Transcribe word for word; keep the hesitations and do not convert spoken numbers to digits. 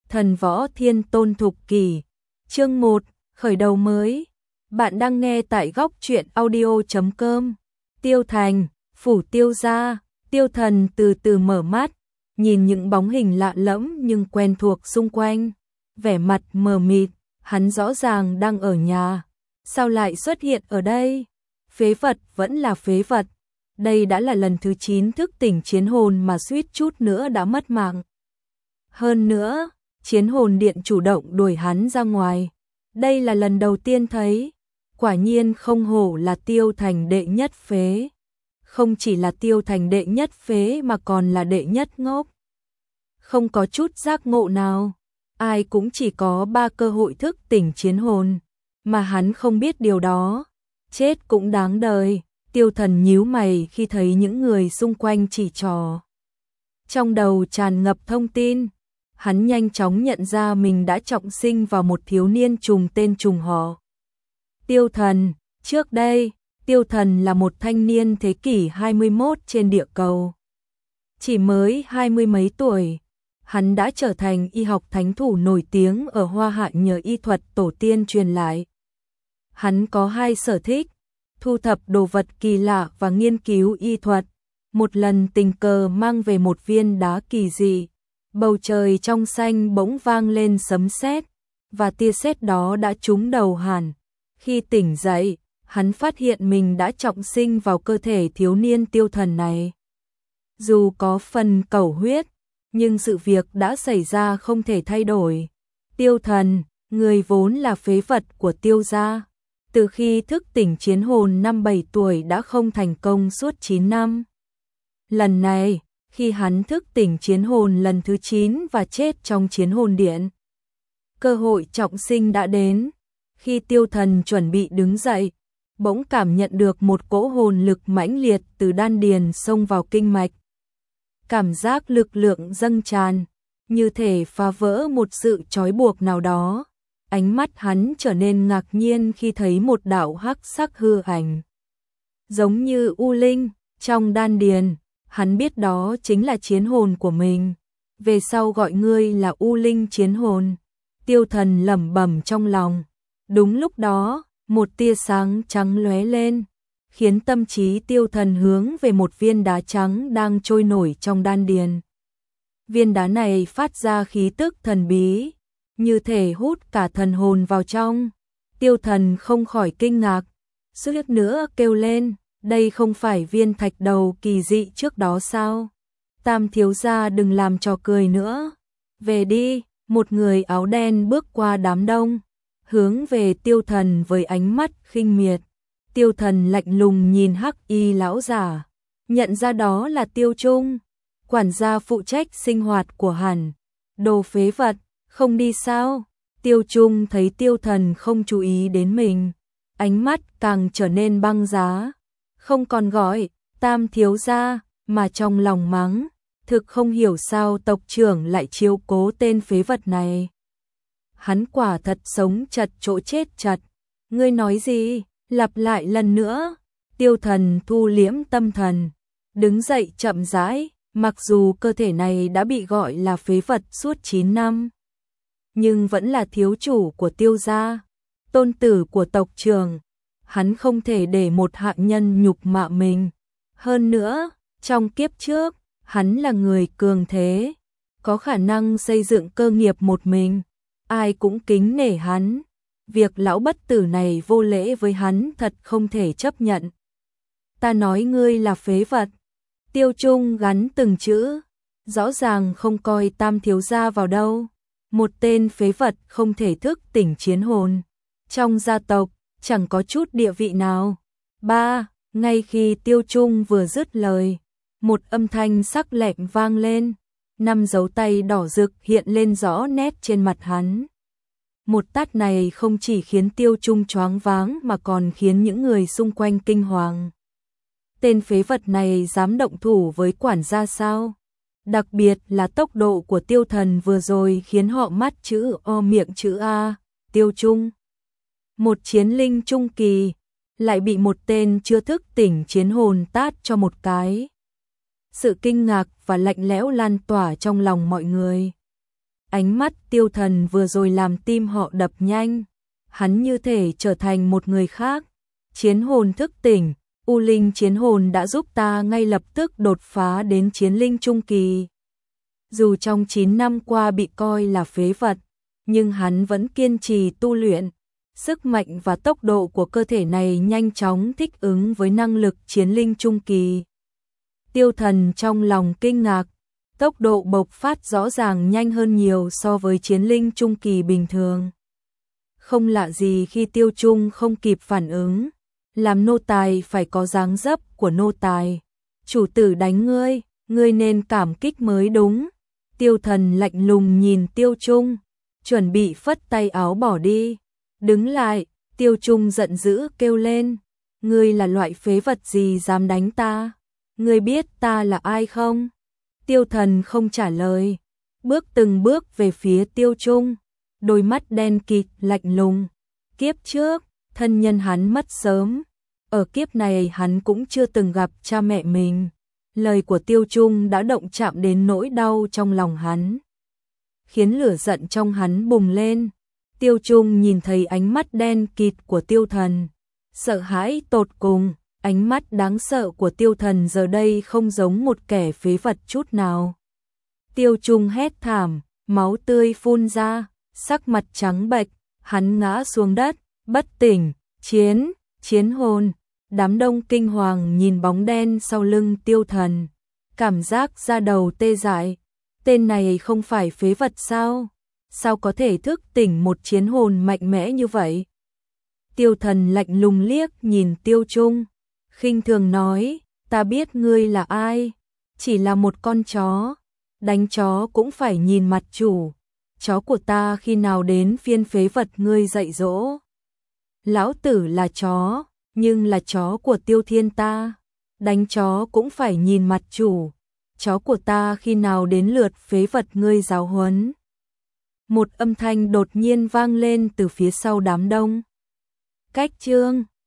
Thần võ thiên tôn thục kỷ. Chương một, khởi đầu mới. Bạn đang nghe tại góc truyện audio chấm com. Tiêu Thành, phủ Tiêu gia. Tiêu Thần từ từ mở mắt, nhìn những bóng hình lạ lẫm nhưng quen thuộc xung quanh, vẻ mặt mờ mịt, hắn rõ ràng đang ở nhà, sao lại xuất hiện ở đây? Phế vật vẫn là phế vật. Đây đã là lần thứ chín thức tỉnh chiến hồn mà suýt chút nữa đã mất mạng. Hơn nữa, chiến hồn điện chủ động đuổi hắn ra ngoài. Đây là lần đầu tiên thấy, quả nhiên không hổ là Tiêu Thành đệ nhất phế. Không chỉ là Tiêu Thành đệ nhất phế mà còn là đệ nhất ngốc. Không có chút giác ngộ nào, ai cũng chỉ có ba cơ hội thức tỉnh chiến hồn, mà hắn không biết điều đó. Chết cũng đáng đời. Tiêu Thần nhíu mày khi thấy những người xung quanh chỉ trò. Trong đầu tràn ngập thông tin, hắn nhanh chóng nhận ra mình đã trọng sinh vào một thiếu niên trùng tên trùng họ. Tiêu Thần, trước đây, Tiêu Thần là một thanh niên thế kỷ hai mươi mốt trên địa cầu. Chỉ mới hai mươi mấy tuổi, hắn đã trở thành y học thánh thủ nổi tiếng ở Hoa Hạ nhờ y thuật tổ tiên truyền lại. Hắn có hai sở thích, thu thập đồ vật kỳ lạ và nghiên cứu y thuật. Một lần tình cờ mang về một viên đá kỳ dị, bầu trời trong xanh bỗng vang lên sấm sét, và tia sét đó đã trúng đầu hắn. Khi tỉnh dậy, hắn phát hiện mình đã trọng sinh vào cơ thể thiếu niên Tiêu Thần này. Dù có phần cẩu huyết, nhưng sự việc đã xảy ra không thể thay đổi. Tiêu Thần, người vốn là phế vật của Tiêu gia, từ khi thức tỉnh chiến hồn năm bảy tuổi đã không thành công suốt chín năm. Lần này, khi hắn thức tỉnh chiến hồn lần thứ chín và chết trong chiến hồn điện, cơ hội trọng sinh đã đến. Khi Tiêu Thần chuẩn bị đứng dậy, bỗng cảm nhận được một cỗ hồn lực mãnh liệt từ đan điền xông vào kinh mạch. Cảm giác lực lượng dâng tràn, như thể phá vỡ một sự trói buộc nào đó. Ánh mắt hắn trở nên ngạc nhiên khi thấy một đạo hắc sắc hư ảnh, giống như u linh, trong đan điền. Hắn biết đó chính là chiến hồn của mình. Về sau gọi ngươi là u linh chiến hồn. Tiêu Thần lẩm bẩm trong lòng. Đúng lúc đó, một tia sáng trắng lóe lên, khiến tâm trí Tiêu Thần hướng về một viên đá trắng đang trôi nổi trong đan điền. Viên đá này phát ra khí tức thần bí, như thể hút cả thần hồn vào trong. Tiêu Thần không khỏi kinh ngạc, suýt nữa kêu lên, đây không phải viên thạch đầu kỳ dị trước đó sao? Tam thiếu gia đừng làm trò cười nữa. Về đi. Một người áo đen bước qua đám đông, hướng về Tiêu Thần với ánh mắt khinh miệt. Tiêu Thần lạnh lùng nhìn hắc y lão giả, nhận ra đó là Tiêu Trung, quản gia phụ trách sinh hoạt của hắn. Đồ phế vật, không đi sao? Tiêu Trung thấy Tiêu Thần không chú ý đến mình, ánh mắt càng trở nên băng giá, không còn gọi Tam thiếu gia mà trong lòng mắng, thực không hiểu sao tộc trưởng lại chiếu cố tên phế vật này. Hắn quả thật sống chật chỗ chết chật. Ngươi nói gì? Lặp lại lần nữa. Tiêu Thần thu liễm tâm thần, đứng dậy chậm rãi. Mặc dù cơ thể này đã bị gọi là phế vật suốt chín năm, nhưng vẫn là thiếu chủ của Tiêu gia, tôn tử của tộc trưởng. Hắn không thể để một hạ nhân nhục mạ mình. Hơn nữa, trong kiếp trước, hắn là người cường thế, có khả năng xây dựng cơ nghiệp một mình, ai cũng kính nể hắn. Việc lão bất tử này vô lễ với hắn thật không thể chấp nhận. Ta nói ngươi là phế vật. Tiêu Trung gắn từng chữ, rõ ràng không coi Tam thiếu gia vào đâu. Một tên phế vật không thể thức tỉnh chiến hồn, trong gia tộc chẳng có chút địa vị nào. Ba, ngay khi Tiêu Trung vừa dứt lời, một âm thanh sắc lẹm vang lên, năm dấu tay đỏ rực hiện lên rõ nét trên mặt hắn. Một tát này không chỉ khiến Tiêu Trung choáng váng mà còn khiến những người xung quanh kinh hoàng. Tên phế vật này dám động thủ với quản gia sao? Đặc biệt là tốc độ của Tiêu Thần vừa rồi khiến họ mắt chữ O miệng chữ A. Tiêu Trung, một chiến linh trung kỳ, lại bị một tên chưa thức tỉnh chiến hồn tát cho một cái. Sự kinh ngạc và lạnh lẽo lan tỏa trong lòng mọi người. Ánh mắt Tiêu Thần vừa rồi làm tim họ đập nhanh, hắn như thể trở thành một người khác. Chiến hồn thức tỉnh, U Linh chiến hồn đã giúp ta ngay lập tức đột phá đến chiến linh trung kỳ. Dù trong chín năm qua bị coi là phế vật, nhưng hắn vẫn kiên trì tu luyện. Sức mạnh và tốc độ của cơ thể này nhanh chóng thích ứng với năng lực chiến linh trung kỳ. Tiêu Thần trong lòng kinh ngạc, tốc độ bộc phát rõ ràng nhanh hơn nhiều so với chiến linh trung kỳ bình thường. Không lạ gì khi Tiêu Trung không kịp phản ứng, làm nô tài phải có dáng dấp của nô tài. Chủ tử đánh ngươi, ngươi nên cảm kích mới đúng. Tiêu Thần lạnh lùng nhìn Tiêu Trung, chuẩn bị phất tay áo bỏ đi. Đứng lại, Tiêu Trung giận dữ kêu lên, ngươi là loại phế vật gì dám đánh ta? Ngươi biết ta là ai không? Tiêu Thần không trả lời, bước từng bước về phía Tiêu Trung, đôi mắt đen kịt lạnh lùng. Kiếp trước, thân nhân hắn mất sớm, ở kiếp này hắn cũng chưa từng gặp cha mẹ mình. Lời của Tiêu Trung đã động chạm đến nỗi đau trong lòng hắn, khiến lửa giận trong hắn bùng lên. Tiêu Trung nhìn thấy ánh mắt đen kịt của Tiêu Thần, sợ hãi tột cùng. Ánh mắt đáng sợ của Tiêu Thần giờ đây không giống một kẻ phế vật chút nào. Tiêu Trung hét thảm, máu tươi phun ra, sắc mặt trắng bệch, hắn ngã xuống đất, bất tỉnh. Chiến, chiến hồn. Đám đông kinh hoàng nhìn bóng đen sau lưng Tiêu Thần, cảm giác da đầu tê dại. Tên này không phải phế vật sao? Sao có thể thức tỉnh một chiến hồn mạnh mẽ như vậy? Tiêu Thần lạnh lùng liếc nhìn Tiêu Trung, khinh thường nói, ta biết ngươi là ai, chỉ là một con chó, đánh chó cũng phải nhìn mặt chủ, chó của ta khi nào đến phiên phế vật ngươi dạy dỗ. Lão tử là chó, nhưng là chó của Tiêu Thiên ta, đánh chó cũng phải nhìn mặt chủ, chó của ta khi nào đến lượt phế vật ngươi giáo huấn. Một âm thanh đột nhiên vang lên từ phía sau đám đông. Cách chương